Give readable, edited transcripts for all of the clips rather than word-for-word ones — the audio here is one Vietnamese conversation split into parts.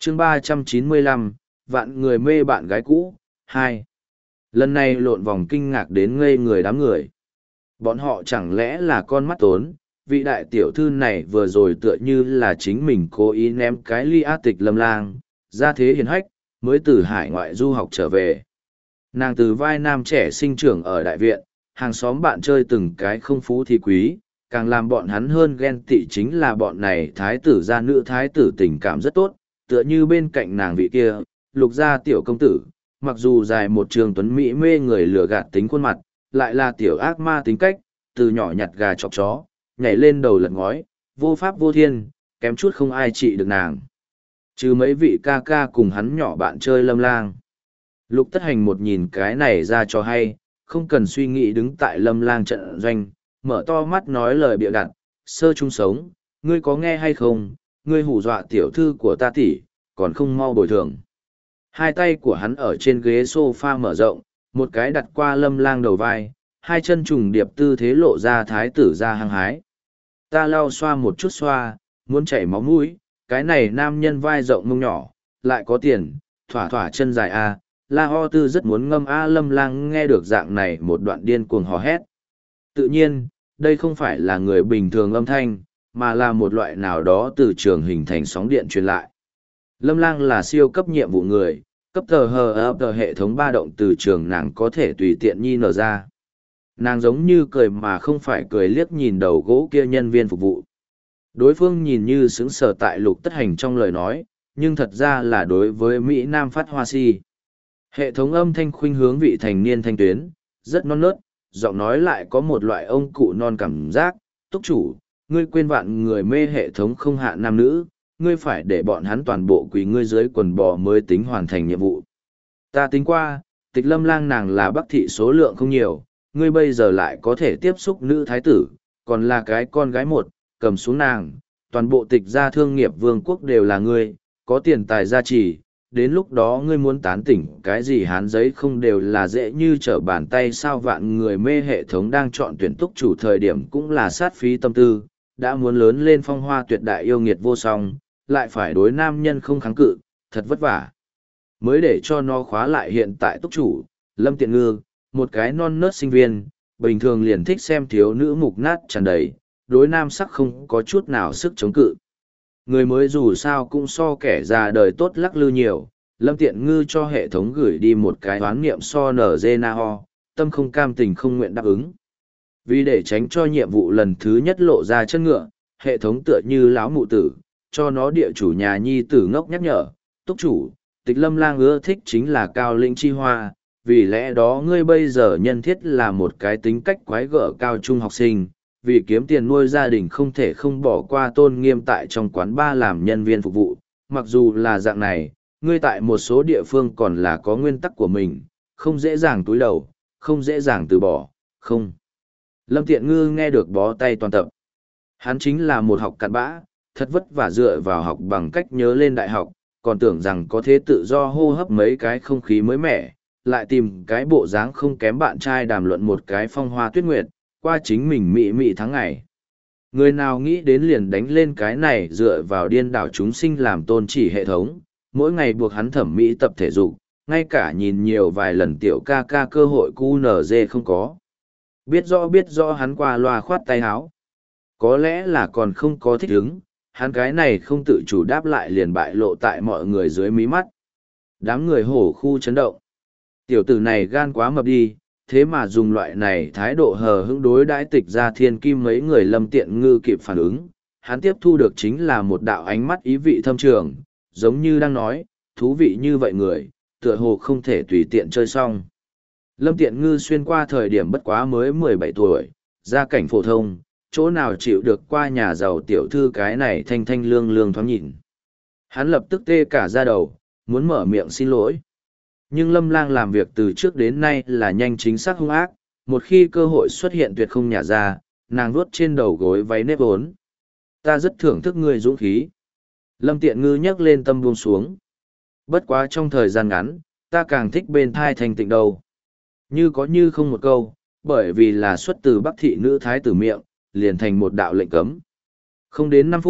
chương 395, vạn người mê bạn gái cũ, 2. Lần này lộn vòng kinh ngạc đến ngây người đám người. Bọn họ chẳng lẽ là con mắt tốn, vị đại tiểu thư này vừa rồi tựa như là chính mình cố ý ném cái ly á tịch Lâm Lang, ra thế hiền hách, mới từ hải ngoại du học trở về. Nàng từ vai nam trẻ sinh trưởng ở đại viện, hàng xóm bạn chơi từng cái không phú thì quý, càng làm bọn hắn hơn ghen tị chính là bọn này thái tử gia nữ thái tử tình cảm rất tốt, tựa như bên cạnh nàng vị kia, lục gia tiểu công tử, mặc dù dài một trường tuấn mỹ mê người lừa gạt tính khuôn mặt, lại là tiểu ác ma tính cách, từ nhỏ nhặt gà chọc chó, nhảy lên đầu lật ngói, vô pháp vô thiên, kém chút không ai trị được nàng. Trừ mấy vị ca ca cùng hắn nhỏ bạn chơi Lâm Lang. Lục Tất Hành một nhìn cái này ra cho hay, không cần suy nghĩ đứng tại Lâm Lang trận doanh, mở to mắt nói lời bịa đặt, sơ chung sống, ngươi có nghe hay không, ngươi hù dọa tiểu thư của ta tỷ, còn không mau bồi thường. Hai tay của hắn ở trên ghế sofa mở rộng, một cái đặt qua Lâm Lang đầu vai, hai chân trùng điệp tư thế lộ ra thái tử ra hăng hái. Ta lau xoa một chút xoa, muốn chảy máu mũi, cái này nam nhân vai rộng mông nhỏ, lại có tiền, thỏa thỏa chân dài a. La Ho Tư rất muốn ngâm A Lâm Lang nghe được dạng này một đoạn điên cuồng hò hét. Tự nhiên, đây không phải là người bình thường âm thanh, mà là một loại nào đó từ trường hình thành sóng điện truyền lại. Lâm Lang là siêu cấp nhiệm vụ người, cấp tờ hờ hệ thống ba động từ trường nàng có thể tùy tiện nhi nở ra. Nàng giống như cười mà không phải cười liếc nhìn đầu gỗ kia nhân viên phục vụ. Đối phương nhìn như sững sờ tại Lục Tất Hành trong lời nói, nhưng thật ra là đối với Mỹ Nam phát hoa si. Hệ thống âm thanh khuynh hướng vị thành niên thanh tuyến, rất non nớt, giọng nói lại có một loại ông cụ non cảm giác. Túc chủ, ngươi quên vạn người mê hệ thống không hạ nam nữ, ngươi phải để bọn hắn toàn bộ quỳ ngươi dưới quần bò mới tính hoàn thành nhiệm vụ. Ta tính qua, tịch Lâm Lang nàng là bắc thị số lượng không nhiều, ngươi bây giờ lại có thể tiếp xúc nữ thái tử, còn là cái con gái một, cầm xuống nàng, toàn bộ tịch gia thương nghiệp vương quốc đều là ngươi, có tiền tài gia trì, đến lúc đó ngươi muốn tán tỉnh cái gì hán giấy không đều là dễ như trở bàn tay sao. Vạn người mê hệ thống đang chọn tuyển túc chủ thời điểm cũng là sát phí tâm tư, đã muốn lớn lên phong hoa tuyệt đại yêu nghiệt vô song, lại phải đối nam nhân không kháng cự, thật vất vả. Mới để cho nó khóa lại hiện tại túc chủ, Lâm Tiện Ngư, một cái non nớt sinh viên, bình thường liền thích xem thiếu nữ mục nát tràn đầy, đối nam sắc không có chút nào sức chống cự. Người mới dù sao cũng so kẻ già đời tốt lắc lư nhiều, Lâm Tiện Ngư cho hệ thống gửi đi một cái đoán niệm so nở dê na ho, tâm không cam tình không nguyện đáp ứng. Vì để tránh cho nhiệm vụ lần thứ nhất lộ ra chân ngựa, hệ thống tựa như lão mụ tử, cho nó địa chủ nhà nhi tử ngốc nhắc nhở, túc chủ, tịch Lâm Lang ưa thích chính là cao lĩnh chi hoa, vì lẽ đó ngươi bây giờ nhân thiết là một cái tính cách quái gở cao trung học sinh, vì kiếm tiền nuôi gia đình không thể không bỏ qua tôn nghiêm tại trong quán bar làm nhân viên phục vụ, mặc dù là dạng này, ngươi tại một số địa phương còn là có nguyên tắc của mình, không dễ dàng túi đầu, không dễ dàng từ bỏ, không. Lâm Tiện Ngư nghe được bó tay toàn tập. Hắn chính là một học cặn bã, thật vất vả dựa vào học bằng cách nhớ lên đại học, còn tưởng rằng có thể tự do hô hấp mấy cái không khí mới mẻ, lại tìm cái bộ dáng không kém bạn trai đàm luận một cái phong hoa tuyết nguyệt, qua chính mình mị mị tháng ngày. Người nào nghĩ đến liền đánh lên cái này dựa vào điên đảo chúng sinh làm tôn chỉ hệ thống, mỗi ngày buộc hắn thẩm mỹ tập thể dục, ngay cả nhìn nhiều vài lần tiểu ca ca cơ hội QNZ không có. Biết rõ hắn qua loa khoát tay háo. Có lẽ là còn không có thích ứng, hắn cái này không tự chủ đáp lại liền bại lộ tại mọi người dưới mí mắt. Đám người hổ khu chấn động. Tiểu tử này gan quá mập đi, thế mà dùng loại này thái độ hờ hững đối đãi tịch ra thiên kim mấy người. Lâm Tiện Ngư kịp phản ứng, hắn tiếp thu được chính là một đạo ánh mắt ý vị thâm trường, giống như đang nói, thú vị như vậy người, tựa hồ không thể tùy tiện chơi xong. Lâm Tiện Ngư xuyên qua thời điểm bất quá mới 17 tuổi, gia cảnh phổ thông, chỗ nào chịu được qua nhà giàu tiểu thư cái này thanh thanh lương lương thoáng nhìn. Hắn lập tức tê cả da đầu, muốn mở miệng xin lỗi. Nhưng Lâm Lang làm việc từ trước đến nay là nhanh chính xác hung ác, một khi cơ hội xuất hiện tuyệt không nhả ra, nàng vuốt trên đầu gối váy nếp vốn. Ta rất thưởng thức ngươi dũng khí. Lâm Tiện Ngư nhấc lên tâm buông xuống. Bất quá trong thời gian ngắn, ta càng thích bên thai thành tịnh đầu. Như có như không một câu, bởi vì là xuất từ Bắc thị nữ thái tử miệng, liền thành một đạo lệnh cấm. Không đến 5 phút,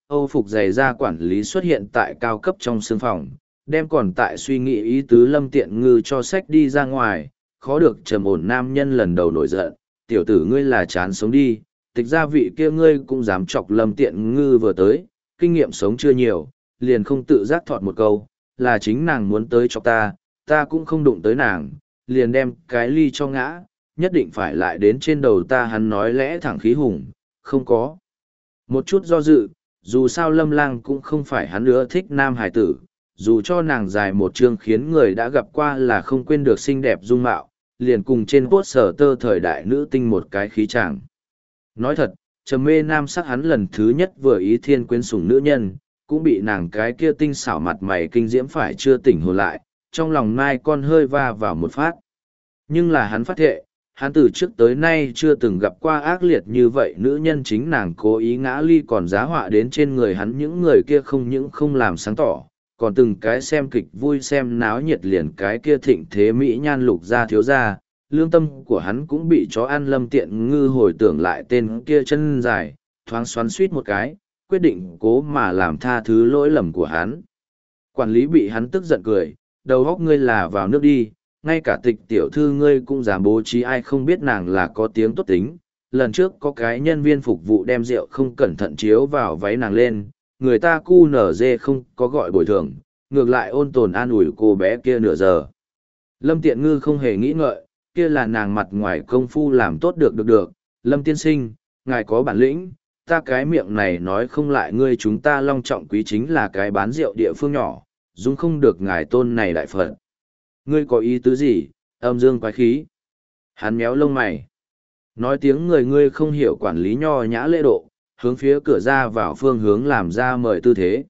Âu phục giày da quản lý xuất hiện tại cao cấp trong sương phòng, đem còn tại suy nghĩ ý tứ Lâm Tiện Ngư cho sách đi ra ngoài, khó được trầm ổn nam nhân lần đầu nổi giận, tiểu tử ngươi là chán sống đi, tịch ra vị kia ngươi cũng dám chọc Lâm Tiện Ngư vừa tới, kinh nghiệm sống chưa nhiều, liền không tự giác thọt một câu, là chính nàng muốn tới chọc ta, ta cũng không đụng tới nàng, liền đem cái ly cho ngã, nhất định phải lại đến trên đầu ta. Hắn nói lẽ thẳng khí hùng, không có một chút do dự, dù sao Lâm Lang cũng không phải hắn nữa thích nam hải tử, dù cho nàng dài một chương khiến người đã gặp qua là không quên được xinh đẹp dung mạo, liền cùng trên poster tơ thời đại nữ tinh một cái khí chàng. Nói thật, trầm mê nam sắc hắn lần thứ nhất vừa ý thiên quyến sủng nữ nhân, cũng bị nàng cái kia tinh xảo mặt mày kinh diễm phải chưa tỉnh hồn lại, trong lòng mai con hơi va vào một phát. Nhưng là hắn phát thệ, hắn từ trước tới nay chưa từng gặp qua ác liệt như vậy nữ nhân, chính nàng cố ý ngã ly còn giá họa đến trên người hắn, những người kia không những không làm sáng tỏ, còn từng cái xem kịch vui xem náo nhiệt, liền cái kia thịnh thế mỹ nhan lục gia thiếu gia, lương tâm của hắn cũng bị chó ăn. Lâm Tiện Ngư hồi tưởng lại tên kia chân dài, thoáng xoắn suýt một cái, quyết định cố mà làm tha thứ lỗi lầm của hắn. Quản lý bị hắn tức giận cười, đầu óc ngươi là vào nước đi, ngay cả tịch tiểu thư ngươi cũng dám bố trí, ai không biết nàng là có tiếng tốt tính. Lần trước có cái nhân viên phục vụ đem rượu không cẩn thận chiếu vào váy nàng lên, người ta cu nở dê không có gọi bồi thường, ngược lại ôn tồn an ủi cô bé kia nửa giờ. Lâm Tiện Ngư không hề nghĩ ngợi, kia là nàng mặt ngoài công phu làm tốt được. Lâm tiên sinh, ngài có bản lĩnh, ta cái miệng này nói không lại ngươi, chúng ta long trọng quý chính là cái bán rượu địa phương nhỏ, dung không được ngài tôn này đại phật. Ngươi có ý tứ gì, âm dương quái khí? Hắn méo lông mày. Nói tiếng người ngươi không hiểu quản lý nho nhã lễ độ, hướng phía cửa ra vào phương hướng làm ra mời tư thế.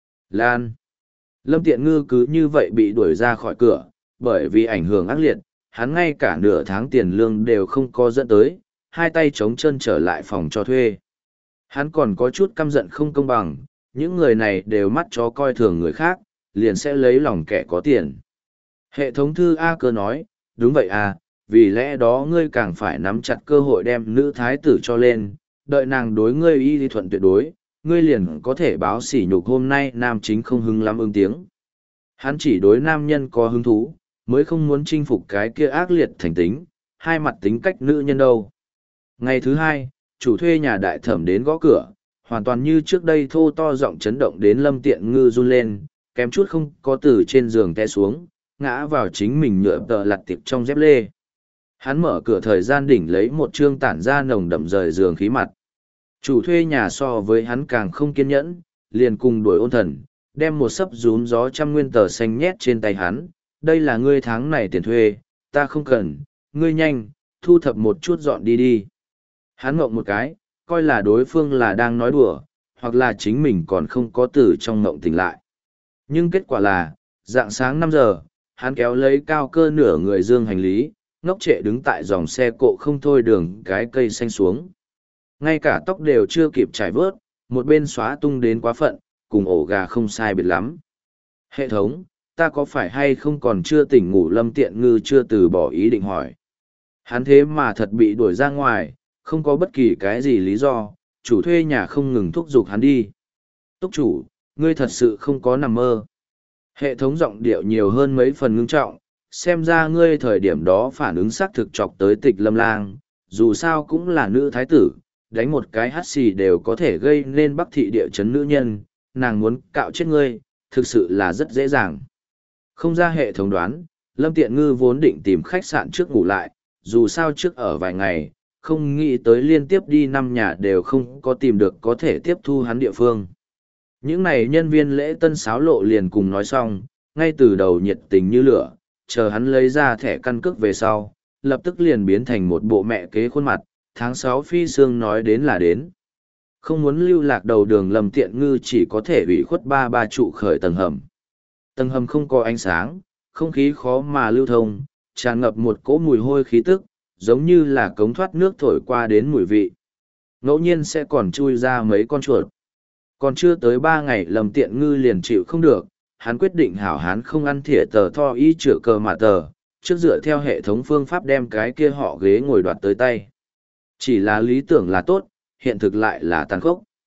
Lan. Lâm Tiện Ngư cứ như vậy bị đuổi ra khỏi cửa, bởi vì ảnh hưởng ác liệt, hắn ngay cả nửa tháng tiền lương đều không có dẫn tới, hai tay trống chân trở lại phòng cho thuê. Hắn còn có chút căm giận không công bằng, những người này đều mắt chó coi thường người khác, liền sẽ lấy lòng kẻ có tiền. Hệ thống thư A Cơ nói, đúng vậy à, vì lẽ đó ngươi càng phải nắm chặt cơ hội đem nữ thái tử cho lên, đợi nàng đối ngươi y lý thuận tuyệt đối, ngươi liền có thể báo sỉ nhục. Hôm nay nam chính không hứng lắm ứng tiếng. Hắn chỉ đối nam nhân có hứng thú, mới không muốn chinh phục cái kia ác liệt thành tính, hai mặt tính cách nữ nhân đâu. Ngày thứ hai, chủ thuê nhà đại thẩm đến gõ cửa, hoàn toàn như trước đây thô to giọng chấn động đến Lâm Tiện Ngư run lên, kém chút không có từ trên giường té xuống, ngã vào chính mình nhựa tợ lặt tiệp trong dép lê. Hắn mở cửa thời gian đỉnh lấy một trương tản ra nồng đậm rời giường khí mặt. Chủ thuê nhà so với hắn càng không kiên nhẫn, liền cùng đuổi ôn thần, đem một sấp rúm gió 100 nguyên tờ xanh nhét trên tay hắn. Đây là ngươi tháng này tiền thuê, ta không cần, ngươi nhanh, thu thập một chút dọn đi đi. Hắn ngộng một cái, coi là đối phương là đang nói đùa, hoặc là chính mình còn không có từ trong ngộng tỉnh lại. Nhưng kết quả là, dạng sáng 5 giờ, hắn kéo lấy cao cơ nửa người dương hành lý, ngốc trệ đứng tại dòng xe cộ không thôi đường cái cây xanh xuống. Ngay cả tóc đều chưa kịp trải vớt, một bên xóa tung đến quá phận, cùng ổ gà không sai biệt lắm. Hệ thống, ta có phải hay không còn chưa tỉnh ngủ? Lâm Tiện Ngư chưa từ bỏ ý định hỏi. Hắn thế mà thật bị đuổi ra ngoài, không có bất kỳ cái gì lý do, chủ thuê nhà không ngừng thúc giục hắn đi. Túc chủ, ngươi thật sự không có nằm mơ. Hệ thống giọng điệu nhiều hơn mấy phần ngưng trọng, xem ra ngươi thời điểm đó phản ứng xác thực chọc tới Tịch Lâm Lang, dù sao cũng là nữ thái tử, đánh một cái hắt xì đều có thể gây nên Bắc thị địa chấn nữ nhân, nàng muốn cạo chết ngươi, thực sự là rất dễ dàng. Không ra hệ thống đoán, Lâm Tiện Ngư vốn định tìm khách sạn trước ngủ lại, dù sao trước ở vài ngày, không nghĩ tới liên tiếp đi 5 nhà đều không có tìm được có thể tiếp thu hắn địa phương. Những này nhân viên lễ tân xáo lộ liền cùng nói xong, ngay từ đầu nhiệt tình như lửa, chờ hắn lấy ra thẻ căn cước về sau, lập tức liền biến thành một bộ mẹ kế khuôn mặt, tháng 6 phi sương nói đến là đến. Không muốn lưu lạc đầu đường, Lâm Tiện Ngư chỉ có thể ủy khuất ba trụ khởi tầng hầm. Tầng hầm không có ánh sáng, không khí khó mà lưu thông, tràn ngập một cỗ mùi hôi khí tức, giống như là cống thoát nước thổi qua đến mùi vị. Ngẫu nhiên sẽ còn chui ra mấy con chuột. Còn chưa tới 3 ngày Lâm Tiện Ngư liền chịu không được, hắn quyết định hảo hán không ăn thìa tờ tho y chữa cờ mà tờ, trước dựa theo hệ thống phương pháp đem cái kia họ ghế ngồi đoạt tới tay. Chỉ là lý tưởng là tốt, hiện thực lại là tàn khốc.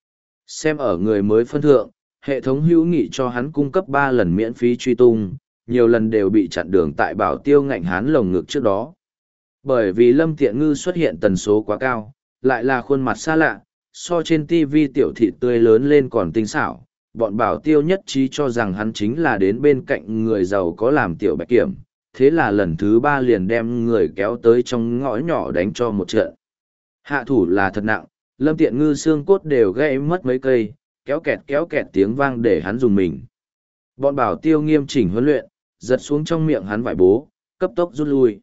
Xem ở người mới phân thượng, hệ thống hữu nghị cho hắn cung cấp 3 lần miễn phí truy tung, nhiều lần đều bị chặn đường tại Bảo Tiêu ngạnh hán lồng ngực trước đó. Bởi vì Lâm Tiện Ngư xuất hiện tần số quá cao, lại là khuôn mặt xa lạ, so trên TV tiểu thị tươi lớn lên còn tinh xảo, bọn Bảo Tiêu nhất trí cho rằng hắn chính là đến bên cạnh người giàu có làm tiểu bạch kiểm, thế là lần thứ 3 liền đem người kéo tới trong ngõ nhỏ đánh cho một trận. Hạ thủ là thật nặng, Lâm Tiện Ngư xương cốt đều gãy mất mấy cây, kéo kẹt tiếng vang để hắn dùng mình. Bọn Bảo Tiêu nghiêm chỉnh huấn luyện, giật xuống trong miệng hắn vải bố, cấp tốc rút lui.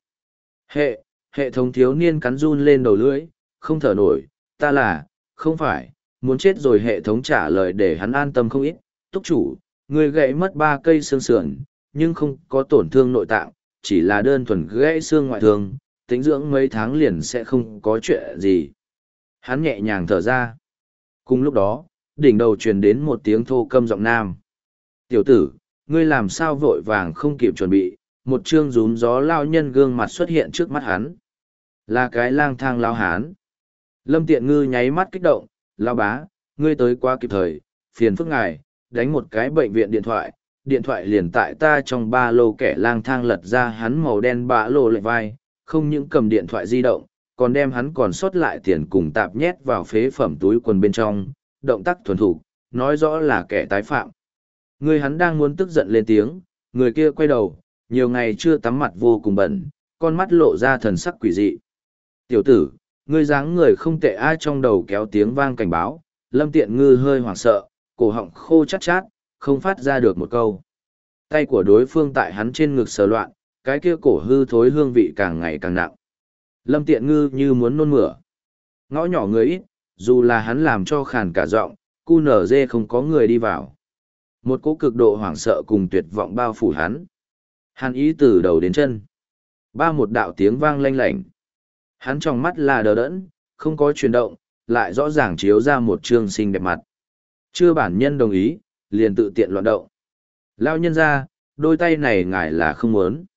Hệ thống thiếu niên cắn run lên đầu lưỡi, không thở nổi, ta là, không phải, muốn chết rồi. Hệ thống trả lời để hắn an tâm không ít, túc chủ, người gãy mất 3 cây xương sườn, nhưng không có tổn thương nội tạng, chỉ là đơn thuần gãy xương ngoại thương, tính dưỡng mấy tháng liền sẽ không có chuyện gì. Hắn nhẹ nhàng thở ra. Cùng lúc đó, đỉnh đầu truyền đến một tiếng thô câm giọng nam. Tiểu tử, ngươi làm sao vội vàng không kịp chuẩn bị, một trương rúm gió lao nhân gương mặt xuất hiện trước mắt hắn. Là cái lang thang lao hán. Lâm Tiện Ngư nháy mắt kích động, lao bá, ngươi tới quá kịp thời, phiền phức ngài, đánh một cái bệnh viện điện thoại liền tại ta trong ba lô. Kẻ lang thang lật ra hắn màu đen bã lô lệ vai, không những cầm điện thoại di động, còn đem hắn còn sót lại tiền cùng tạp nhét vào phế phẩm túi quần bên trong, động tác thuần thục, nói rõ là kẻ tái phạm. Người hắn đang muốn tức giận lên tiếng, người kia quay đầu, nhiều ngày chưa tắm mặt vô cùng bẩn, con mắt lộ ra thần sắc quỷ dị. Tiểu tử, ngươi dáng người không tệ. Ai trong đầu kéo tiếng vang cảnh báo, Lâm Tiện Ngư hơi hoảng sợ, cổ họng khô chát chát, không phát ra được một câu. Tay của đối phương tại hắn trên ngực sờ loạn, cái kia cổ hư thối hương vị càng ngày càng nặng. Lâm Tiện Ngư như muốn nôn mửa. Ngõ nhỏ người ít, dù là hắn làm cho khàn cả giọng, cu nở dê không có người đi vào. Một cỗ cực độ hoảng sợ cùng tuyệt vọng bao phủ hắn. Hắn ý từ đầu đến chân. Một đạo tiếng vang lanh lảnh. Hắn trong mắt là đờ đẫn, không có chuyển động, lại rõ ràng chiếu ra một trương xinh đẹp mặt. Chưa bản nhân đồng ý, liền tự tiện loạn động. Lao nhân ra, đôi tay này ngài là không muốn.